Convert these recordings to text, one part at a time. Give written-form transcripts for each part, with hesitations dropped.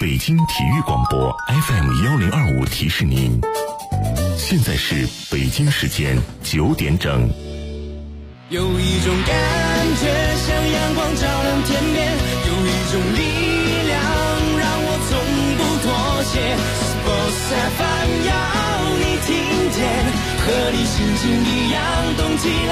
北京体育广播 FM1025提示您，现在是北京时间9点整。 有一种感觉像阳光照亮天边，有一种力量让我从不妥协。Sports FM 要你听见，和你心情一样动起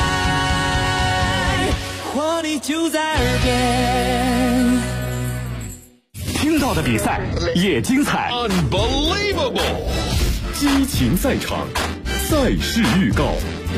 来，活力就在耳边。 听到的比赛也精彩 ，Unbelievable！ 激情赛场，赛事预告。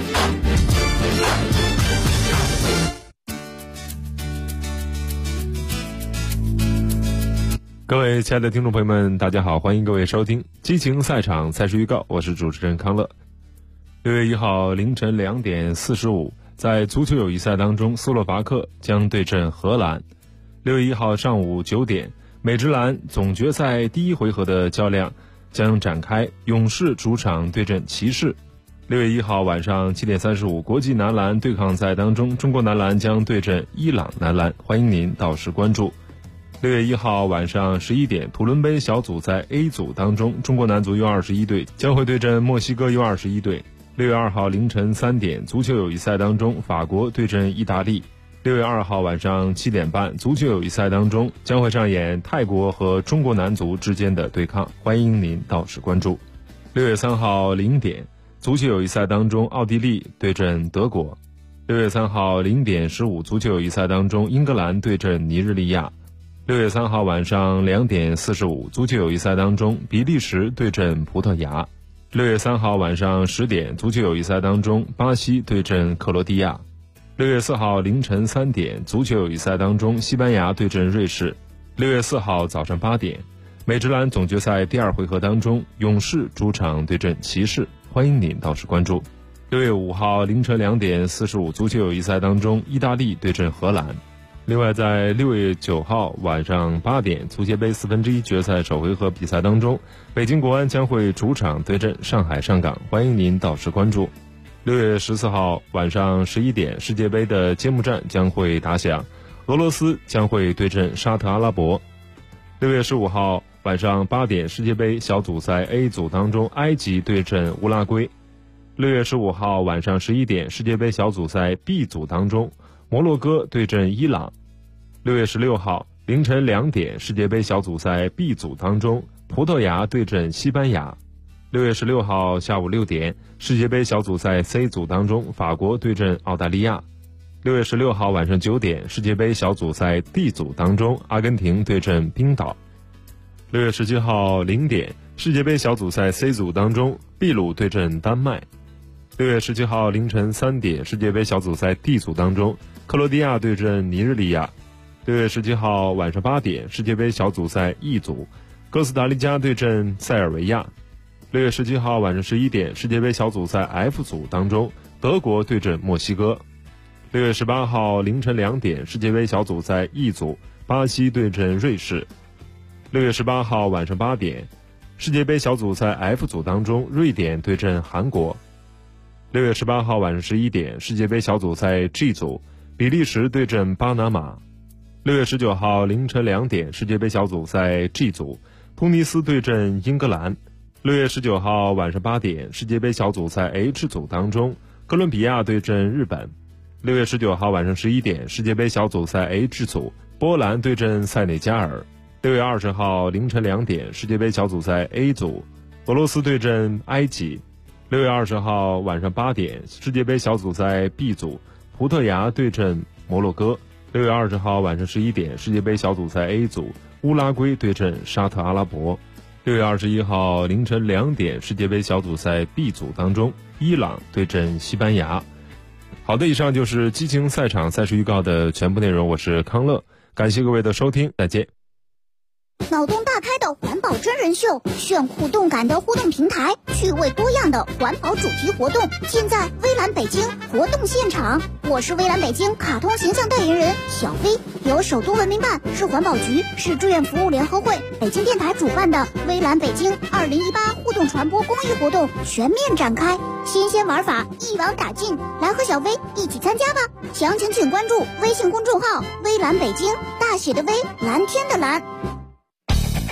各位亲爱的听众朋友们，大家好，欢迎各位收听激情赛场赛事预告，我是主持人康乐。6月1号凌晨2点45，在足球友谊赛当中，斯洛伐克将对阵荷兰。6月1号上午9点，美职篮总决赛第一回合的较量将展开，勇士主场对阵骑士。6月1号晚上7点35，国际男篮对抗赛当中，中国男篮将对阵伊朗男篮，欢迎您到时关注。6月1号晚上11点，土伦杯小组赛 A 组当中，中国男足 U21 队将会对阵墨西哥 U21 队。6月2号凌晨3点，足球友谊赛当中，法国对阵意大利。6月2号晚上7点半，足球友谊赛当中将会上演泰国和中国男足之间的对抗，欢迎您到时关注。6月3号0点，足球友谊赛当中，奥地利对阵德国。6月3号0点15，足球友谊赛当中，英格兰对阵尼日利亚。6月3号晚上2点45，足球友谊赛当中，比利时对阵葡萄牙。6月3号晚上10点，足球友谊赛当中，巴西对阵克罗地亚。6月4号凌晨3点，足球友谊赛当中，西班牙对阵瑞士。6月4号早上8点，美职篮总决赛第二回合当中，勇士主场对阵骑士，欢迎您到时关注。6月5号凌晨2点45，足球友谊赛当中，意大利对阵荷兰。另外，在6月9号晚上8点，足协杯1/4决赛首回合比赛当中，北京国安将会主场对阵上海上港，欢迎您到时关注。6月14号晚上11点，世界杯的揭幕战将会打响，俄罗斯将会对阵沙特阿拉伯。6月15号晚上8点，世界杯小组赛 A 组当中，埃及对阵乌拉圭。6月15号晚上11点，世界杯小组赛 B 组当中，摩洛哥对阵伊朗。6月16号凌晨2点，世界杯小组赛 B 组当中，葡萄牙对阵西班牙。6月16号下午6点，世界杯小组赛 C 组当中，法国对阵澳大利亚。6月16号晚上9点，世界杯小组赛 D 组当中，阿根廷对阵冰岛。6月17号0点，世界杯小组赛 C 组当中，秘鲁对阵丹麦。6月17号凌晨3点，世界杯小组赛 D 组当中，克罗地亚对阵尼日利亚。6月17号晚上8点，世界杯小组赛 E 组，哥斯达黎加对阵塞尔维亚。6月17号晚上11点，世界杯小组赛 F 组当中，德国对阵墨西哥。6月18号凌晨2点，世界杯小组赛 E 组，巴西对阵瑞士。6月18号晚上8点，世界杯小组赛 F 组当中，瑞典对阵韩国。6月18号晚上11点，世界杯小组赛 G 组，比利时对阵巴拿马。6月19号凌晨2点，世界杯小组赛 G 组，突尼斯对阵英格兰。6月19号晚上8点，世界杯小组赛 H 组当中，哥伦比亚对阵日本。6月19号晚上11点，世界杯小组赛 H 组，波兰对阵塞内加尔。6月20号凌晨2点，世界杯小组赛 A 组，俄罗斯对阵埃及。6月20号晚上8点，世界杯小组赛 B 组，葡萄牙对阵摩洛哥。6月20号晚上11点，世界杯小组赛 A 组，乌拉圭对阵沙特阿拉伯。6月21号凌晨2点，世界杯小组赛 B 组当中，伊朗对阵西班牙。好的，以上就是激情赛场赛事预告的全部内容，我是康乐，感谢各位的收听，再见。 脑洞大开的环保真人秀，炫酷动感的互动平台，趣味多样的环保主题活动，尽在微蓝北京活动现场。我是微蓝北京卡通形象代言人小飞，由首都文明办、市环保局、市志愿服务联合会、北京电台主办的微蓝北京2018互动传播公益活动全面展开，新鲜玩法一网打尽，来和小飞一起参加吧！详情请关注微信公众号微蓝北京，大写的微，蓝天的蓝。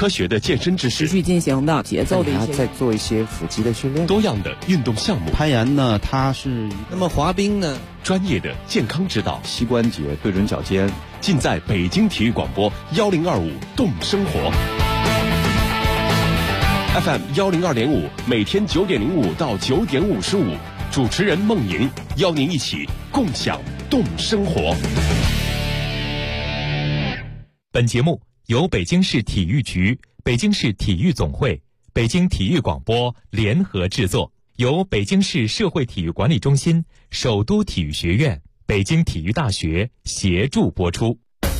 科学的健身知识， 持续进行的节奏的一些， 再做一些腹肌的训练， 多样的运动项目。 攀岩呢，它是那么滑冰呢， 专业的健康指导， 膝关节对准脚尖， 尽在北京体育广播1025动生活 FM 102.5，每天9点05到9点55，主持人孟莹邀您一起共享动生活。 本节目由北京市体育局、北京市体育总会、北京体育广播联合制作，由北京市社会体育管理中心、首都体育学院、北京体育大学协助播出。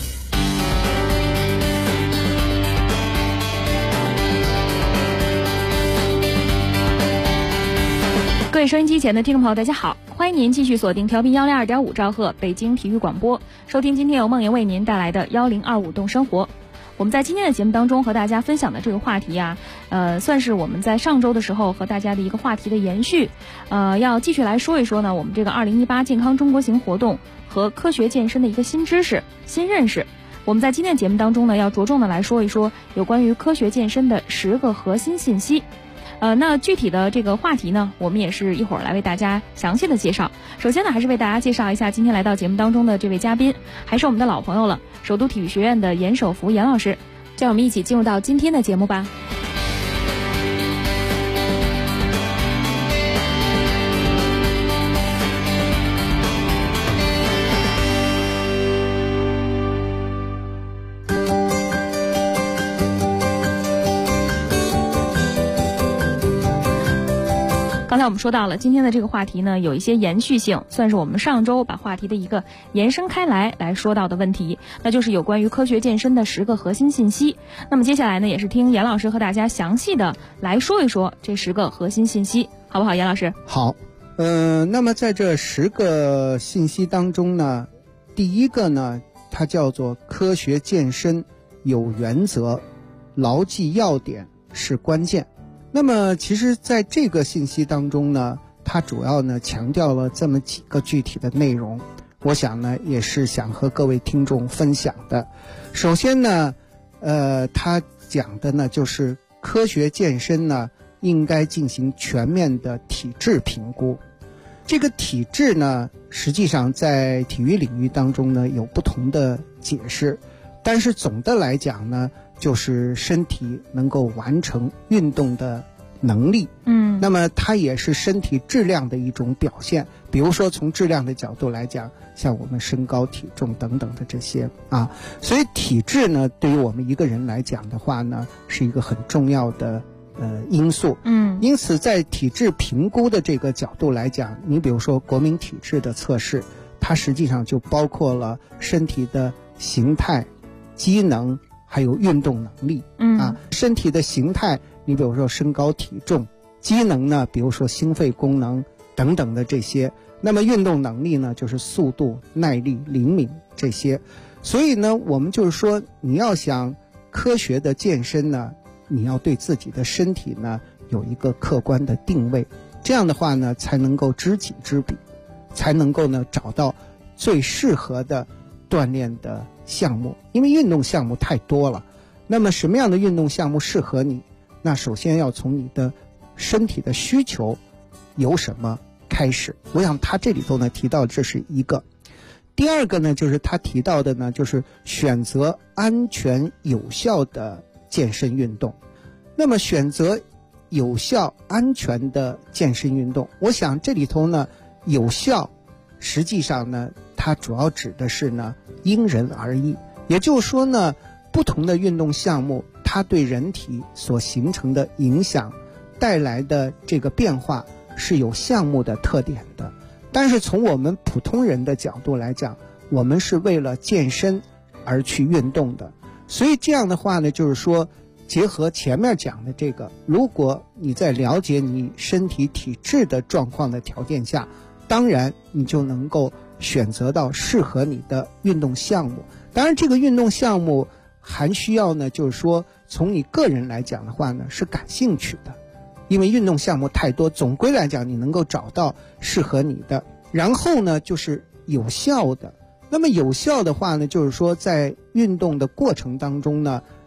各位收音机前的听众朋友，大家好，欢迎您继续锁定调频102.5兆赫北京体育广播，收听今天由梦莹为您带来的1025动生活。我们在今天的节目当中和大家分享的这个话题啊，算是我们在上周的时候和大家的一个话题的延续，要继续来说一说呢，我们这个2018健康中国行活动和科学健身的一个新知识、新认识。我们在今天的节目当中呢，要着重的来说一说有关于科学健身的10个核心信息。那具体的这个话题呢，我们也是一会儿来为大家详细的介绍。首先呢，还是为大家介绍一下今天来到节目当中的这位嘉宾，还是我们的老朋友了，首都体育学院的严守福严老师。让我们一起进入到今天的节目吧。刚才我们说到了今天的这个话题呢，有一些延续性，算是我们上周把话题的一个延伸开来说到的问题，那就是有关于科学健身的10个核心信息。那么接下来呢，也是听严老师和大家详细的来说一说这10个核心信息，好不好？严老师？ 好，那么在这10个信息当中呢，第一个呢，它叫做科学健身有原则，牢记要点是关键。那么其实在这个信息当中呢，它主要呢强调了这么几个具体的内容，我想呢也是想和各位听众分享的。首先呢，它讲的呢就是科学健身呢应该进行全面的体质评估。这个体质呢，实际上在体育领域当中呢有不同的解释，但是总的来讲呢，就是身体能够完成运动的能力，那么它也是身体质量的一种表现。比如说从质量的角度来讲，像我们身高体重等等的这些啊，所以体质呢对于我们一个人来讲的话呢，是一个很重要的因素。因此在体质评估的这个角度来讲，你比如说国民体质的测试，它实际上就包括了身体的形态、机能还有运动能力。身体的形态，你比如说身高体重，机能呢比如说心肺功能等等的这些，那么运动能力呢就是速度、耐力、灵敏这些。所以呢我们就是说，你要想科学的健身呢，你要对自己的身体呢有一个客观的定位，这样的话呢才能够知己知彼，才能够呢找到最适合的锻炼的项目。因为运动项目太多了，那么什么样的运动项目适合你，那首先要从你的身体的需求有什么开始。我想他这里头呢提到这是一个。第二个呢，就是他提到的呢，就是选择安全有效的健身运动。那么选择有效安全的健身运动，我想这里头呢有效实际上呢它主要指的是呢因人而异，也就是说呢不同的运动项目它对人体所形成的影响带来的这个变化是有项目的特点的。但是从我们普通人的角度来讲，我们是为了健身而去运动的，所以这样的话呢，就是说结合前面讲的这个，如果你在了解你身体体质的状况的条件下，当然你就能够选择到适合你的运动项目。当然这个运动项目还需要呢，就是说从你个人来讲的话呢是感兴趣的，因为运动项目太多，总归来讲你能够找到适合你的。然后呢就是有效的，那么有效的话呢，就是说在运动的过程当中呢，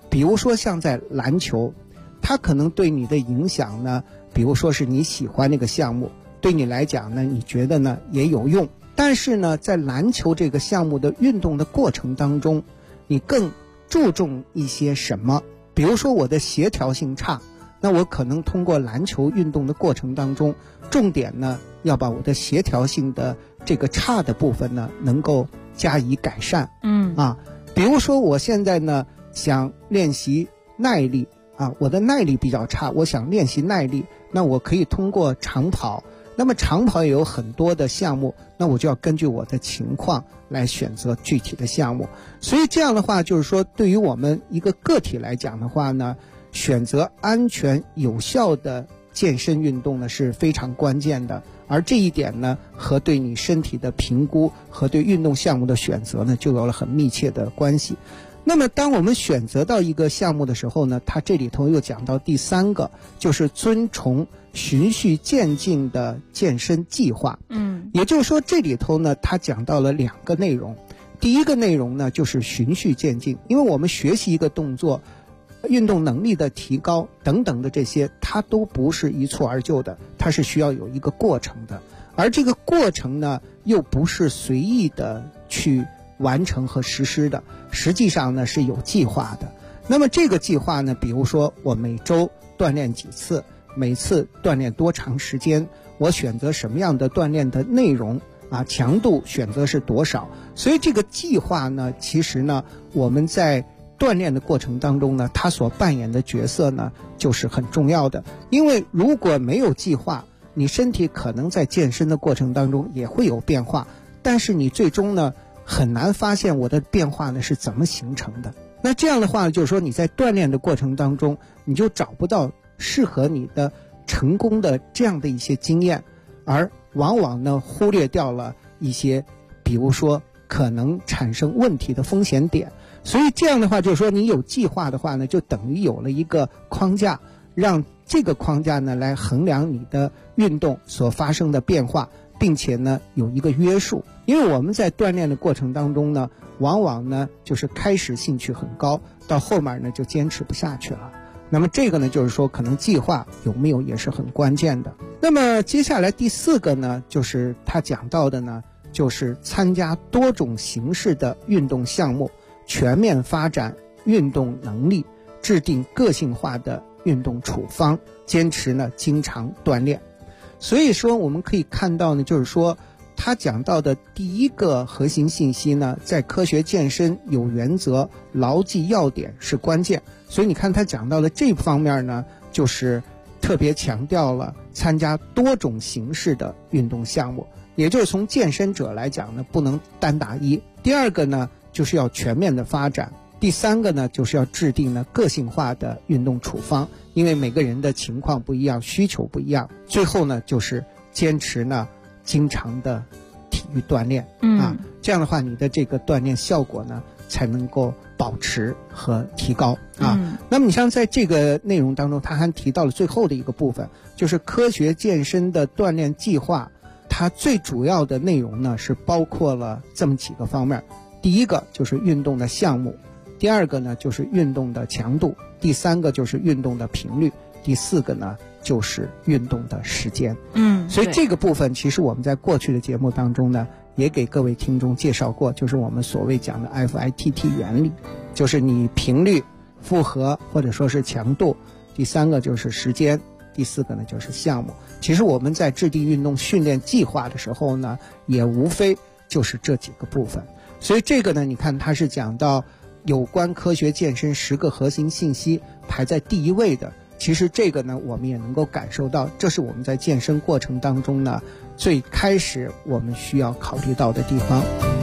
比如说像在篮球，它可能对你的影响呢，比如说是你喜欢那个项目，对你来讲呢，你觉得呢也有用。但是呢，在篮球这个项目的运动的过程当中，你更注重一些什么？比如说我的协调性差，那我可能通过篮球运动的过程当中，重点呢要把我的协调性的这个差的部分呢能够加以改善。比如说我现在呢想练习耐力我的耐力比较差，我想练习耐力，那我可以通过长跑。那么长跑也有很多的项目，那我就要根据我的情况来选择具体的项目。所以这样的话就是说，对于我们一个个体来讲的话呢，选择安全有效的健身运动呢是非常关键的。而这一点呢和对你身体的评估和对运动项目的选择呢就有了很密切的关系。那么当我们选择到一个项目的时候呢，它这里头又讲到第三个，就是遵从循序渐进的健身计划。也就是说这里头呢它讲到了2个内容。第一个内容呢就是循序渐进，因为我们学习一个动作，运动能力的提高等等的这些，它都不是一蹴而就的，它是需要有一个过程的。而这个过程呢又不是随意的去完成和实施的，实际上呢是有计划的。那么这个计划呢，比如说我每周锻炼几次，每次锻炼多长时间，我选择什么样的锻炼的内容强度选择是多少。所以这个计划呢，其实呢我们在锻炼的过程当中呢，它所扮演的角色呢就是很重要的。因为如果没有计划，你身体可能在健身的过程当中也会有变化，但是你最终呢很难发现我的变化呢是怎么形成的。那这样的话就是说，你在锻炼的过程当中，你就找不到适合你的成功的这样的一些经验，而往往呢忽略掉了一些比如说可能产生问题的风险点。所以这样的话就是说，你有计划的话呢，就等于有了一个框架，让这个框架呢来衡量你的运动所发生的变化，并且呢有一个约束。因为我们在锻炼的过程当中呢，往往呢就是开始兴趣很高，到后面呢就坚持不下去了。那么这个呢就是说，可能计划有没有也是很关键的。那么接下来第4个呢，就是他讲到的呢，就是参加多种形式的运动项目，全面发展运动能力，制定个性化的运动处方，坚持呢经常锻炼。所以说我们可以看到呢，就是说他讲到的第1个核心信息呢，在科学健身有原则，牢记要点是关键。所以你看他讲到的这方面呢，就是特别强调了参加多种形式的运动项目，也就是从健身者来讲呢，不能单打一。第2个呢就是要全面的发展。第3个呢就是要制定呢个性化的运动处方，因为每个人的情况不一样，需求不一样。最后呢就是坚持呢经常的体育锻炼这样的话你的这个锻炼效果呢才能够保持和提高那么你像在这个内容当中，他还提到了最后的一个部分，就是科学健身的锻炼计划。它最主要的内容呢是包括了这么几个方面。第1个就是运动的项目，第2个呢就是运动的强度，第3个就是运动的频率，第4个呢就是运动的时间。所以这个部分其实我们在过去的节目当中呢也给各位听众介绍过，就是我们所谓讲的 FITT 原理，就是你频率、负荷或者说是强度，第3个就是时间，第4个呢就是项目。其实我们在制定运动训练计划的时候呢，也无非就是这几个部分。所以这个呢，你看它是讲到有关科学健身10个核心信息排在第1位的。其实这个呢，我们也能够感受到，这是我们在健身过程当中呢最开始我们需要考虑到的地方。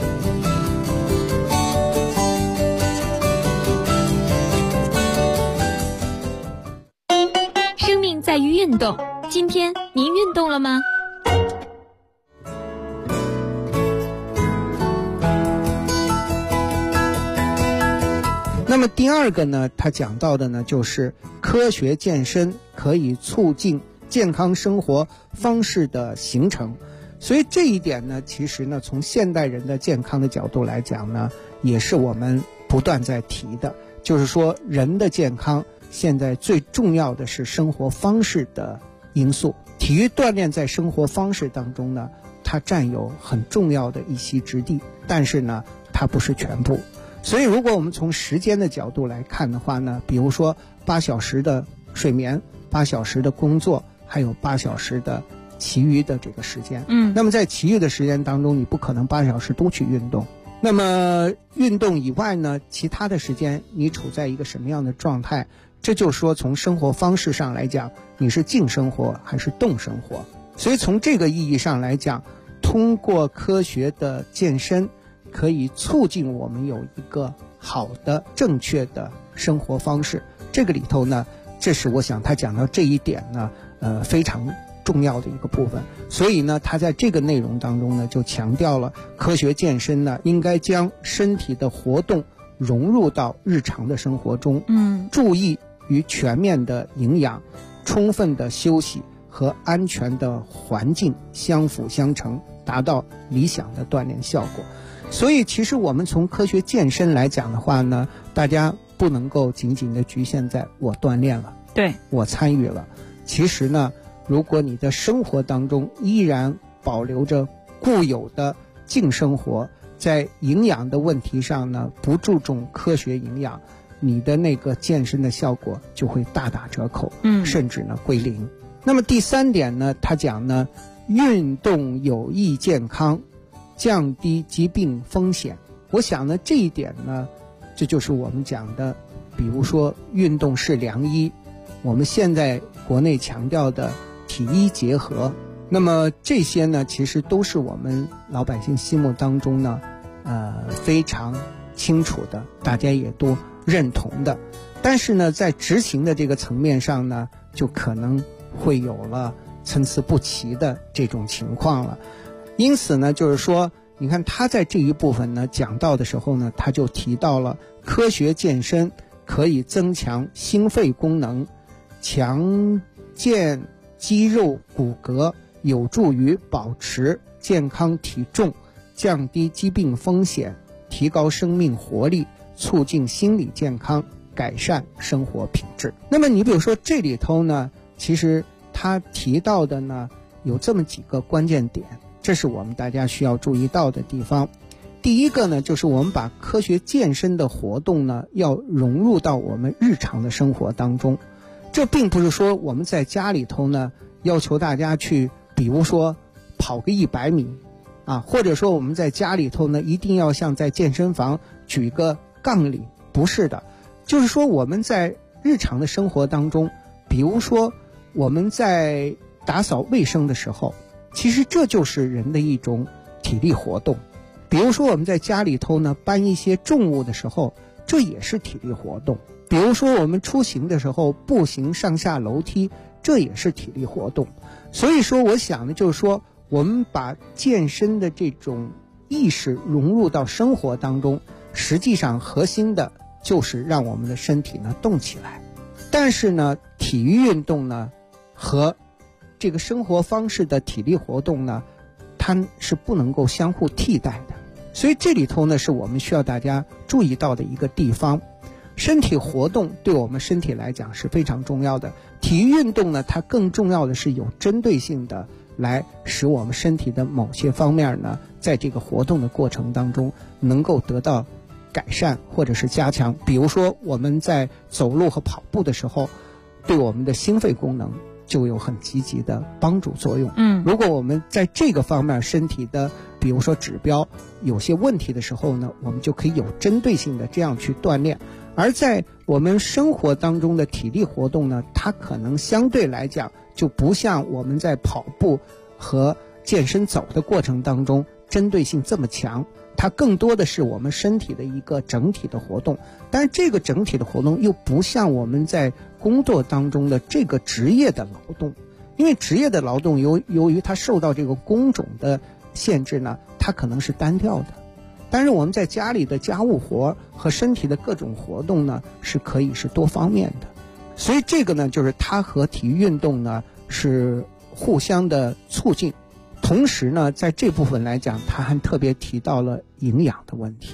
生命在于运动，今天您运动了吗？ 那么第2个呢，他讲到的呢就是科学健身可以促进健康生活方式的形成。所以这一点呢，其实呢从现代人的健康的角度来讲呢，也是我们不断在提的，就是说人的健康现在最重要的是生活方式的因素。体育锻炼在生活方式当中呢，它占有很重要的一席之地，但是呢它不是全部。所以如果我们从时间的角度来看的话呢，比如说8小时的睡眠，8小时的工作，还有8小时的其余的这个时间，那么在其余的时间当中，你不可能8小时都去运动。那么运动以外呢，其他的时间你处在一个什么样的状态？这就是说从生活方式上来讲，你是静生活还是动生活。所以从这个意义上来讲，通过科学的健身可以促进我们有一个好的正确的生活方式。这个里头呢，这是我想他讲到这一点呢非常重要的一个部分。所以呢他在这个内容当中呢就强调了科学健身呢应该将身体的活动融入到日常的生活中，注意与全面的营养、充分的休息和安全的环境相辅相成，达到理想的锻炼效果。所以其实我们从科学健身来讲的话呢，大家不能够仅仅的局限在我锻炼了， 对， 我参与了。其实呢，如果你的生活当中依然保留着固有的静生活，在营养的问题上呢不注重科学营养，你的那个健身的效果就会大打折扣，甚至呢归零。那么第3点呢，他讲呢，运动有益健康，降低疾病风险。我想呢这一点呢，这就是我们讲的，比如说运动是良医，我们现在国内强调的体医结合。那么这些呢其实都是我们老百姓心目当中呢非常清楚的，大家也都认同的。但是呢在执行的这个层面上呢，就可能会有了参差不齐的这种情况了。因此呢就是说，你看他在这一部分呢讲到的时候呢，他就提到了科学健身可以增强心肺功能，强健肌肉骨骼，有助于保持健康体重，降低疾病风险，提高生命活力，促进心理健康，改善生活品质。那么你比如说这里头呢，其实他提到的呢有这么几个关键点，这是我们大家需要注意到的地方。第一个呢，就是我们把科学健身的活动呢要融入到我们日常的生活当中。这并不是说我们在家里头呢要求大家去比如说跑个100米或者说我们在家里头呢一定要像在健身房举个杠铃，不是的。就是说我们在日常的生活当中，比如说我们在打扫卫生的时候，其实这就是人的一种体力活动。比如说我们在家里头呢搬一些重物的时候，这也是体力活动。比如说我们出行的时候步行上下楼梯，这也是体力活动。所以说我想呢，就是说我们把健身的这种意识融入到生活当中，实际上核心的就是让我们的身体呢动起来。但是呢体育运动呢和这个生活方式的体力活动呢，它是不能够相互替代的。所以这里头呢是我们需要大家注意到的一个地方。身体活动对我们身体来讲是非常重要的，体育运动呢它更重要的是有针对性的来使我们身体的某些方面呢在这个活动的过程当中能够得到改善或者是加强。比如说我们在走路和跑步的时候，对我们的心肺功能就有很积极的帮助作用。如果我们在这个方面身体的比如说指标有些问题的时候呢，我们就可以有针对性的这样去锻炼。而在我们生活当中的体力活动呢，它可能相对来讲就不像我们在跑步和健身走的过程当中针对性这么强，它更多的是我们身体的一个整体的活动。但是这个整体的活动又不像我们在工作当中的这个职业的劳动，因为职业的劳动由于它受到这个工种的限制呢，它可能是单调的。但是我们在家里的家务活和身体的各种活动呢，是可以是多方面的。所以这个呢，就是它和体育运动呢是互相的促进。同时呢，在这部分来讲，他还特别提到了营养的问题。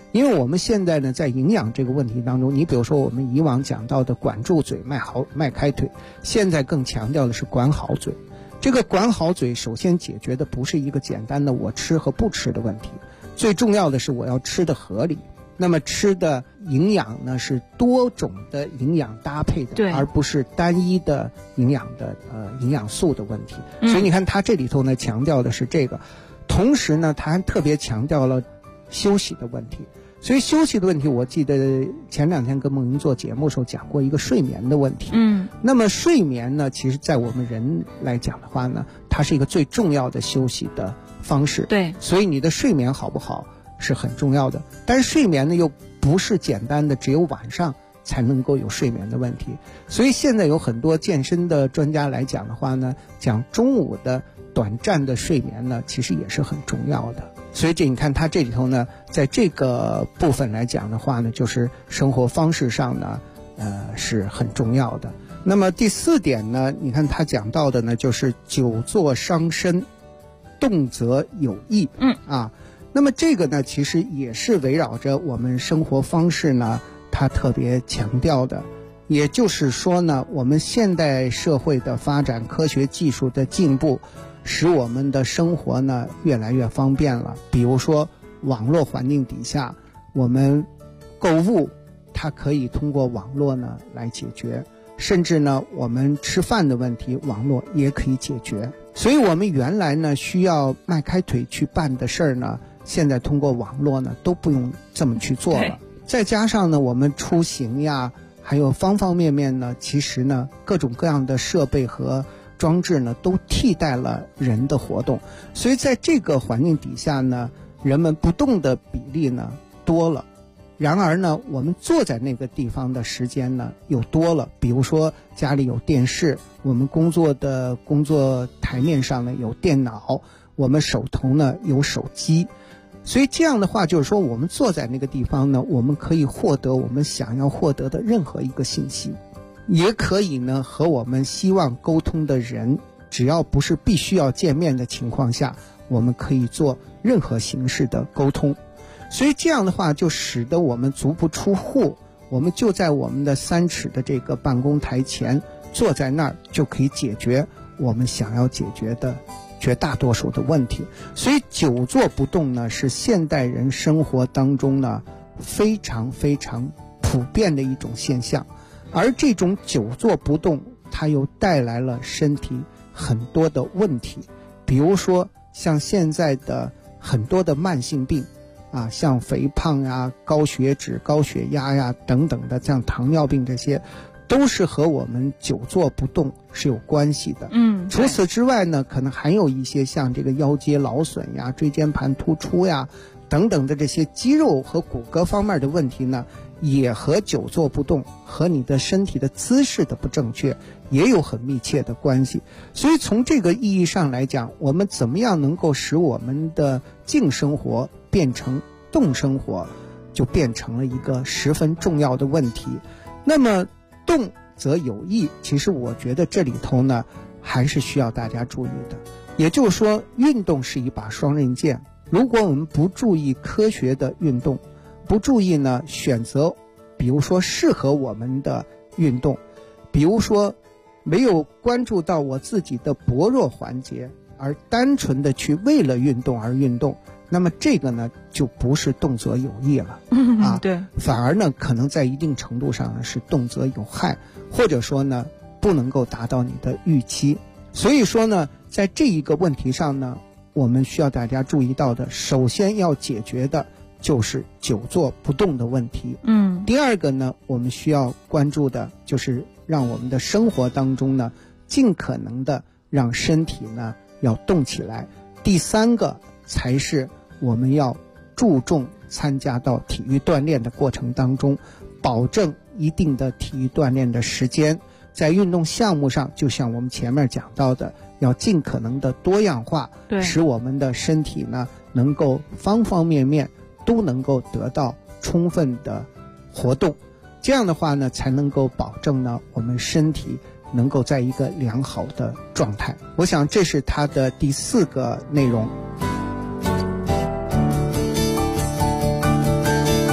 因为我们现在呢，在营养这个问题当中，你比如说我们以往讲到的管住嘴、迈开腿，现在更强调的是管好嘴。这个管好嘴，首先解决的不是一个简单的我吃和不吃的问题，最重要的是我要吃的合理。那么吃的营养呢，是多种的营养搭配的，而不是单一的营养的营养素的问题。所以你看他这里头呢强调的是这个，同时呢他还特别强调了休息的问题。所以休息的问题，我记得前2天跟梦莹做节目的时候讲过一个睡眠的问题。那么睡眠呢，其实在我们人来讲的话呢，它是一个最重要的休息的方式。 对， 所以你的睡眠好不好是很重要的。但是睡眠呢又不是简单的只有晚上才能够有睡眠的问题。所以现在有很多健身的专家来讲的话呢，讲中午的短暂的睡眠呢，其实也是很重要的。所以你看他这里头呢，在这个部分来讲的话呢，就是生活方式上呢是很重要的。那么第4点呢，你看他讲到的呢，就是久坐伤身，动则有益。那么这个呢，其实也是围绕着我们生活方式呢，他特别强调的。也就是说呢，我们现代社会的发展，科学技术的进步，使我们的生活呢越来越方便了。比如说网络环境底下，我们购物它可以通过网络呢来解决，甚至呢我们吃饭的问题，网络也可以解决。所以我们原来呢需要迈开腿去办的事儿呢，现在通过网络呢都不用这么去做了。再加上呢我们出行呀，还有方方面面呢，其实呢各种各样的设备和装置呢都替代了人的活动。所以在这个环境底下呢，人们不动的比例呢多了，然而呢我们坐在那个地方的时间呢又多了。比如说家里有电视，我们工作台面上呢有电脑，我们手头呢有手机。所以这样的话就是说，我们坐在那个地方呢，我们可以获得我们想要获得的任何一个信息，也可以呢和我们希望沟通的人，只要不是必须要见面的情况下，我们可以做任何形式的沟通。所以这样的话就使得我们足不出户，我们就在我们的3尺的这个办公台前坐在那儿，就可以解决我们想要解决的绝大多数的问题。所以久坐不动呢，是现代人生活当中呢非常非常普遍的一种现象。而这种久坐不动，它又带来了身体很多的问题。比如说像现在的很多的慢性病像肥胖呀、高血脂、高血压呀等等的，像糖尿病，这些都是和我们久坐不动是有关系的。除此之外呢，可能还有一些像这个腰肌劳损呀、椎间盘突出呀等等的这些肌肉和骨骼方面的问题呢，也和久坐不动和你的身体的姿势的不正确也有很密切的关系。所以从这个意义上来讲，我们怎么样能够使我们的静生活变成动生活，就变成了一个十分重要的问题。那么动则有益，其实我觉得这里头呢还是需要大家注意的。也就是说，运动是一把双刃剑，如果我们不注意科学的运动，不注意呢选择比如说适合我们的运动，比如说没有关注到我自己的薄弱环节，而单纯的去为了运动而运动，那么这个呢就不是动则有益了对， 反而呢可能在一定程度上呢是动则有害，或者说呢不能够达到你的预期。所以说呢，在这一个问题上呢，我们需要大家注意到的，首先要解决的就是久坐不动的问题。第二个呢，我们需要关注的就是让我们的生活当中呢尽可能的让身体呢要动起来。第三个才是我们要注重参加到体育锻炼的过程当中，保证一定的体育锻炼的时间。在运动项目上，就像我们前面讲到的，要尽可能的多样化，使我们的身体呢能够方方面面都能够得到充分的活动。这样的话呢，才能够保证呢我们身体能够在一个良好的状态。我想这是它的第4个内容。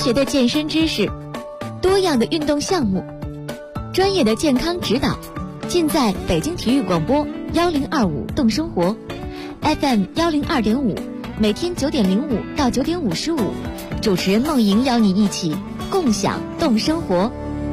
学的健身知识，多样的运动项目，专业的健康指导，尽在北京体育广播1025动生活 FM 102.5，每天9:05到9:55，主持人梦莹邀你一起共享动生活。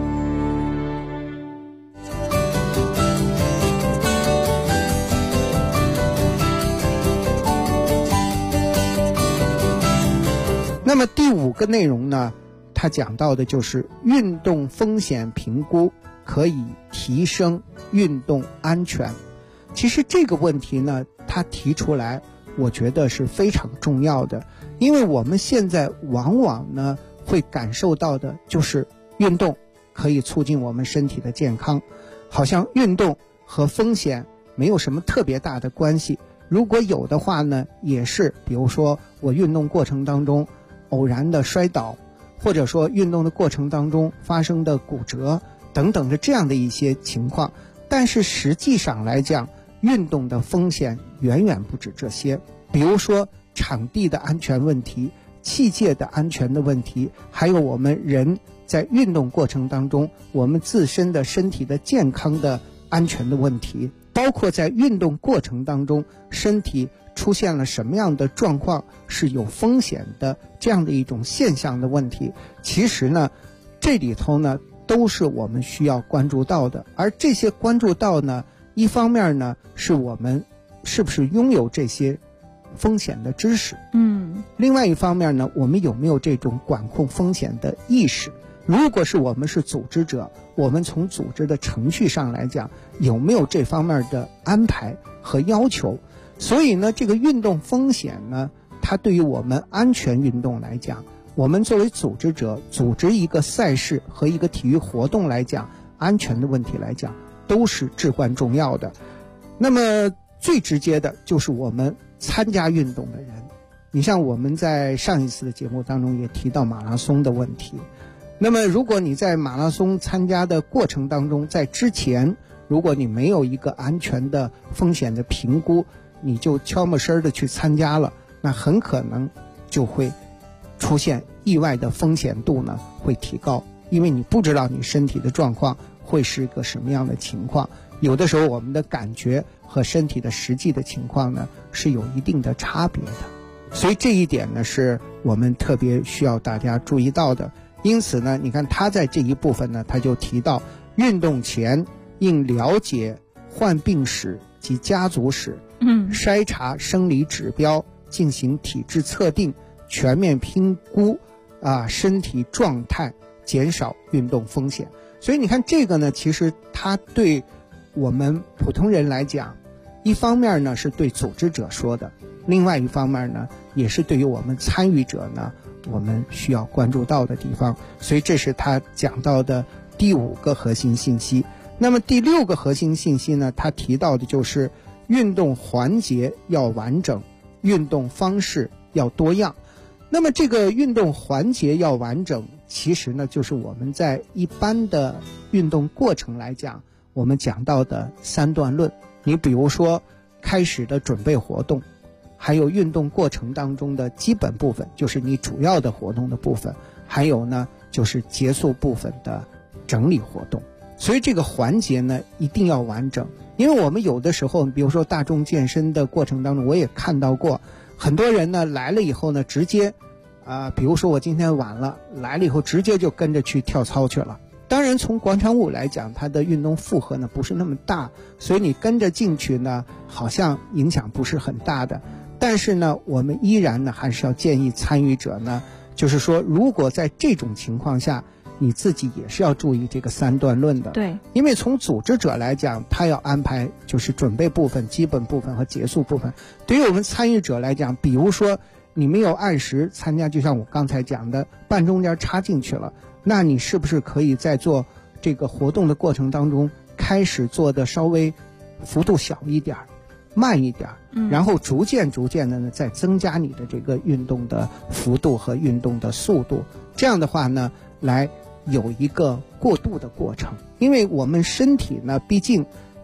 那么第5个内容呢，它讲到的就是运动风险评估可以提升运动安全。其实这个问题呢，他提出来我觉得是非常重要的，因为我们现在往往呢会感受到的就是运动可以促进我们身体的健康，好像运动和风险没有什么特别大的关系，如果有的话呢，也是比如说我运动过程当中偶然的摔倒，或者说运动的过程当中发生的骨折等等的这样的一些情况。但是实际上来讲，运动的风险远远不止这些，比如说场地的安全问题、器械的安全的问题，还有我们人在运动过程当中我们自身的身体的健康的安全的问题，包括在运动过程当中身体出现了什么样的状况是有风险的这样的一种现象的问题，其实呢这里头呢都是我们需要关注到的。而这些关注到呢，一方面呢是我们是不是拥有这些风险的知识，另外一方面呢，我们有没有这种管控风险的意识。如果是我们是组织者，我们从组织的程序上来讲有没有这方面的安排和要求。所以呢，这个运动风险呢，它对于我们安全运动来讲，我们作为组织者组织一个赛事和一个体育活动来讲，安全的问题来讲都是至关重要的。那么最直接的就是我们参加运动的人，你像我们在上一次的节目当中也提到马拉松的问题。那么如果你在马拉松参加的过程当中，在之前如果你没有一个安全的风险的评估，你就悄没声的去参加了，那很可能就会出现意外的风险度呢会提高，因为你不知道你身体的状况会是个什么样的情况。有的时候我们的感觉和身体的实际的情况呢是有一定的差别的，所以这一点呢是我们特别需要大家注意到的。因此呢，你看他在这一部分呢，他就提到运动前应了解患病史及家族史，筛查生理指标，进行体质测定，全面评估身体状态，减少运动风险。所以你看这个呢，其实它对我们普通人来讲，一方面呢是对组织者说的，另外一方面呢也是对于我们参与者呢我们需要关注到的地方。所以这是他讲到的第5个核心信息。那么第6个核心信息呢，他提到的就是运动环节要完整，运动方式要多样。那么这个运动环节要完整，其实呢就是我们在一般的运动过程来讲，我们讲到的3段论。你比如说开始的准备活动，还有运动过程当中的基本部分，就是你主要的活动的部分，还有呢就是结束部分的整理活动。所以这个环节呢一定要完整。因为我们有的时候比如说大众健身的过程当中，我也看到过很多人呢来了以后呢，直接比如说我今天晚了来了以后，直接就跟着去跳操去了。当然从广场舞来讲，它的运动负荷呢不是那么大，所以你跟着进去呢好像影响不是很大的。但是呢我们依然呢还是要建议参与者呢，就是说如果在这种情况下，你自己也是要注意这个3段论的。 对， 因为从组织者来讲，他要安排就是准备部分、基本部分和结束部分。对于我们参与者来讲，比如说你没有按时参加，就像我刚才讲的半中间插进去了，那你是不是可以在做这个活动的过程当中开始做的稍微幅度小一点，慢一点，然后逐渐的呢再增加你的这个运动的幅度和运动的速度。这样的话呢来有一个过渡的过程。因为我们身体呢毕竟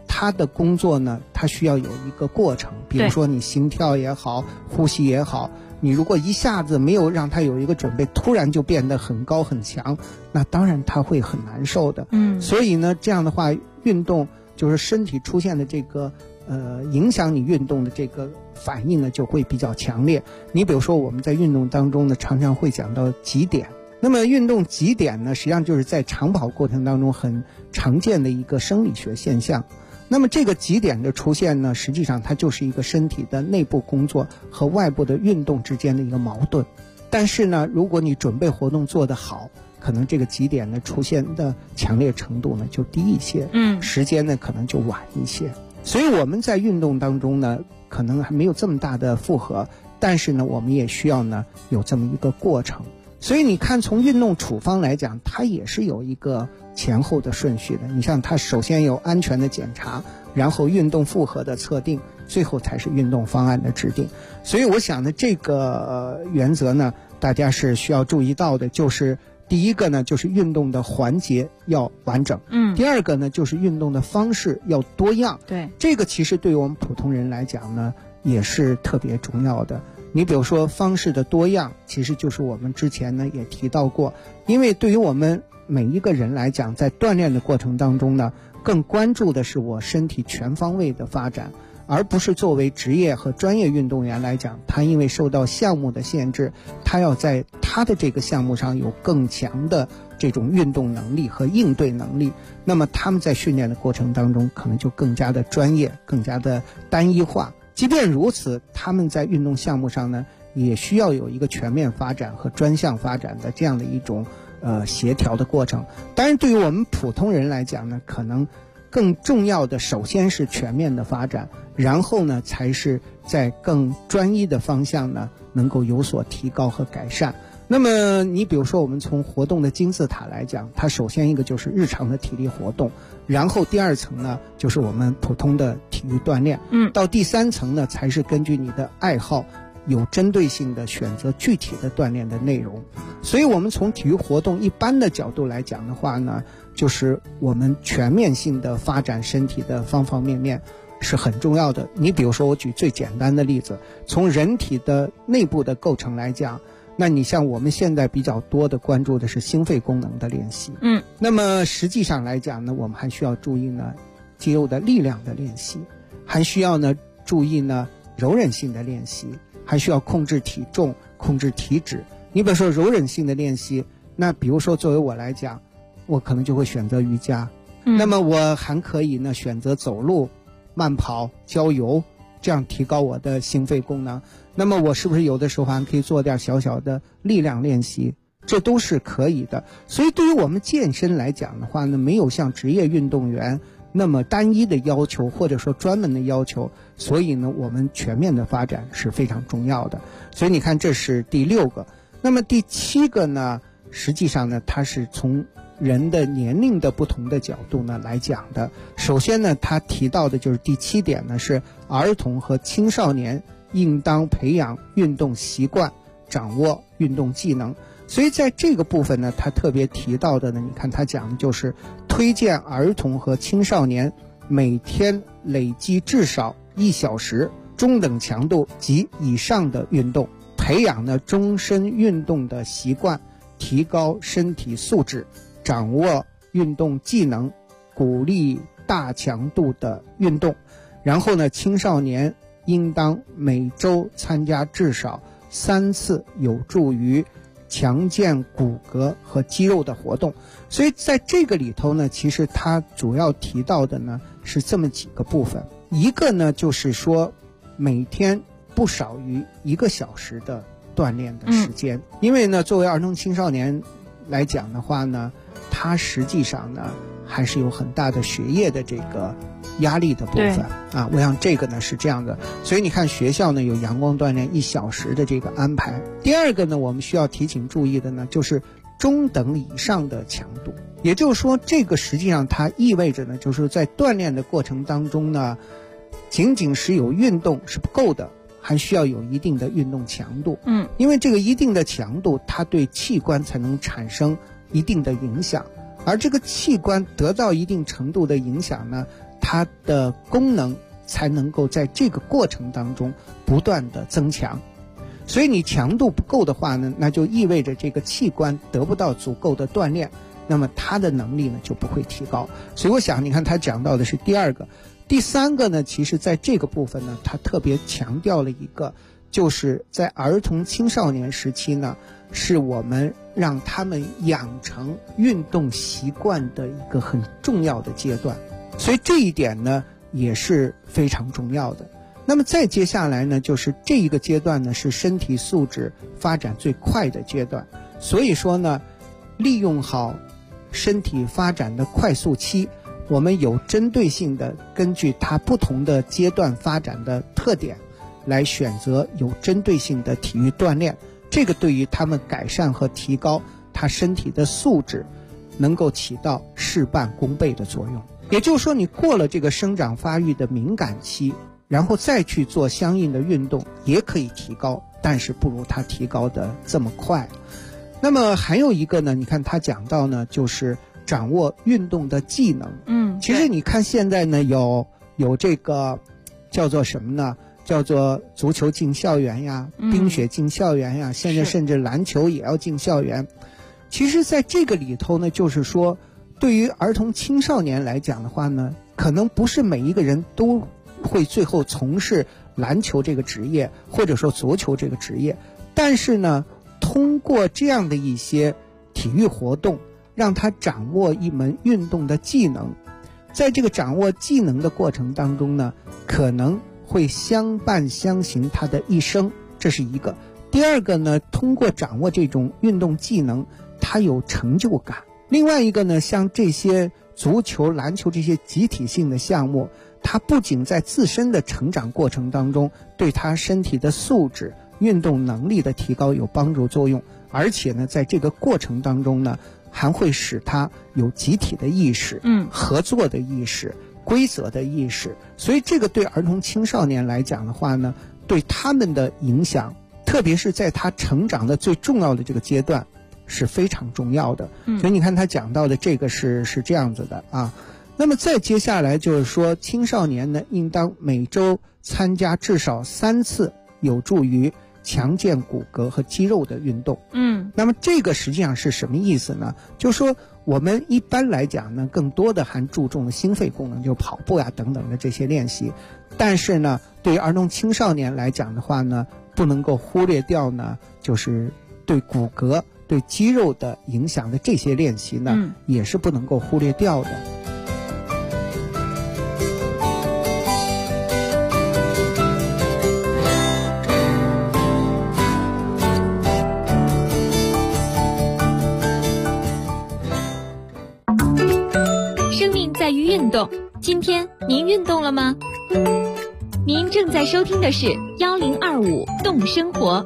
它的工作呢，它需要有一个过程，比如说你心跳也好，呼吸也好，你如果一下子没有让它有一个准备，突然就变得很高很强，那当然它会很难受的。所以呢，这样的话，运动就是身体出现的这个影响你运动的这个反应呢，就会比较强烈。你比如说我们在运动当中呢，常常会讲到极点。那么运动极点呢，实际上就是在长跑过程当中很常见的一个生理学现象。那么这个极点的出现呢，实际上它就是一个身体的内部工作和外部的运动之间的一个矛盾。但是呢，如果你准备活动做得好，可能这个极点呢出现的强烈程度呢就低一些，时间呢可能就晚一些。所以我们在运动当中呢，可能还没有这么大的负荷，但是呢，我们也需要呢有这么一个过程。所以你看，从运动处方来讲，它也是有一个前后的顺序的。你像它首先有安全的检查，然后运动负荷的测定，最后才是运动方案的制定。所以我想呢，这个原则呢，大家是需要注意到的，就是第一个呢，就是运动的环节要完整，第二个呢，就是运动的方式要多样。 对， 这个其实对于我们普通人来讲呢，也是特别重要的。你比如说方式的多样，其实就是我们之前呢也提到过，因为对于我们每一个人来讲，在锻炼的过程当中呢，更关注的是我身体全方位的发展，而不是作为职业和专业运动员来讲，他因为受到项目的限制，他要在他的这个项目上有更强的这种运动能力和应对能力，那么他们在训练的过程当中可能就更加的专业，更加的单一化。即便如此，他们在运动项目上呢，也需要有一个全面发展和专项发展的这样的一种协调的过程。当然对于我们普通人来讲呢，可能更重要的首先是全面的发展，然后呢才是在更专一的方向呢能够有所提高和改善。那么你比如说我们从活动的金字塔来讲，它首先一个就是日常的体力活动，然后第二层呢就是我们普通的体育锻炼，到第三层呢才是根据你的爱好有针对性的选择具体的锻炼的内容。所以我们从体育活动一般的角度来讲的话呢，就是我们全面性的发展身体的方方面面是很重要的。你比如说我举最简单的例子，从人体的内部的构成来讲，那你像我们现在比较多的关注的是心肺功能的练习，那么实际上来讲呢，我们还需要注意呢肌肉的力量的练习，还需要呢注意呢柔韧性的练习，还需要控制体重、控制体脂。你比如说柔韧性的练习，那比如说作为我来讲，我可能就会选择瑜伽，那么我还可以呢选择走路、慢跑、郊游，这样提高我的心肺功能。那么我是不是有的时候还可以做点小小的力量练习，这都是可以的。所以对于我们健身来讲的话呢，没有像职业运动员那么单一的要求，或者说专门的要求，所以呢我们全面的发展是非常重要的。所以你看这是第6个。那么第7个呢，实际上呢它是从人的年龄的不同的角度呢来讲的。首先呢他提到的就是第7点呢，是儿童和青少年应当培养运动习惯，掌握运动技能。所以在这个部分呢，他特别提到的呢，你看他讲的就是推荐儿童和青少年每天累计至少1小时中等强度及以上的运动，培养呢终身运动的习惯，提高身体素质，掌握运动技能，鼓励大强度的运动。然后呢，青少年应当每周参加至少3次有助于强健骨骼和肌肉的活动。所以在这个里头呢，其实它主要提到的呢是这么几个部分。一个呢就是说每天不少于1个小时的锻炼的时间，因为呢作为儿童青少年来讲的话呢，它实际上呢还是有很大的学业的这个压力的部分啊。我想这个呢是这样的，所以你看学校呢有阳光锻炼1小时的这个安排。第二个呢，我们需要提醒注意的呢，就是中等以上的强度。也就是说，这个实际上它意味着呢，就是在锻炼的过程当中呢，仅仅是有运动是不够的，还需要有一定的运动强度。因为这个一定的强度，它对器官才能产生一定的影响，而这个器官得到一定程度的影响呢， 它的功能才能够在这个过程当中不断的增强。所以你强度不够的话呢，那就意味着这个器官得不到足够的锻炼，那么它的能力呢就不会提高。所以我想你看他讲到的是第二个。第三个呢，其实在这个部分呢，他特别强调了一个，就是在儿童青少年时期呢，是我们让他们养成运动习惯的一个很重要的阶段。所以这一点呢也是非常重要的。那么再接下来呢，就是这一个阶段呢是身体素质发展最快的阶段。所以说呢，利用好身体发展的快速期，我们有针对性的根据它不同的阶段发展的特点来选择有针对性的体育锻炼，这个对于他们改善和提高他身体的素质能够起到事半功倍的作用。也就是说，你过了这个生长发育的敏感期，然后再去做相应的运动也可以提高，但是不如它提高的这么快。那么还有一个呢，你看他讲到呢，就是掌握运动的技能。其实你看现在呢有这个叫做什么呢，叫做足球进校园呀，冰雪进校园呀，现在甚至篮球也要进校园。其实在这个里头呢，就是说对于儿童青少年来讲的话呢，可能不是每一个人都会最后从事篮球这个职业，或者说足球这个职业，但是呢，通过这样的一些体育活动，让他掌握一门运动的技能，在这个掌握技能的过程当中呢，可能会相伴相行他的一生，这是一个。第二个呢，通过掌握这种运动技能，他有成就感。另外一个呢，像这些足球、篮球这些集体性的项目，它不仅在自身的成长过程当中对他身体的素质、运动能力的提高有帮助作用，而且呢，在这个过程当中呢，还会使他有集体的意识、合作的意识、规则的意识。所以这个对儿童青少年来讲的话呢，对他们的影响，特别是在他成长的最重要的这个阶段是非常重要的。所以你看他讲到的这个是这样子的啊。那么再接下来就是说，青少年呢应当每周参加至少3次有助于强健骨骼和肌肉的运动。那么这个实际上是什么意思呢？就是说我们一般来讲呢，更多的还注重心肺功能，就跑步呀等等的这些练习。但是呢，对于儿童青少年来讲的话呢，不能够忽略掉呢，就是对骨骼、对肌肉的影响的这些练习呢，也是不能够忽略掉的。 生命在于运动，今天您运动了吗？您正在收听的是1025动生活。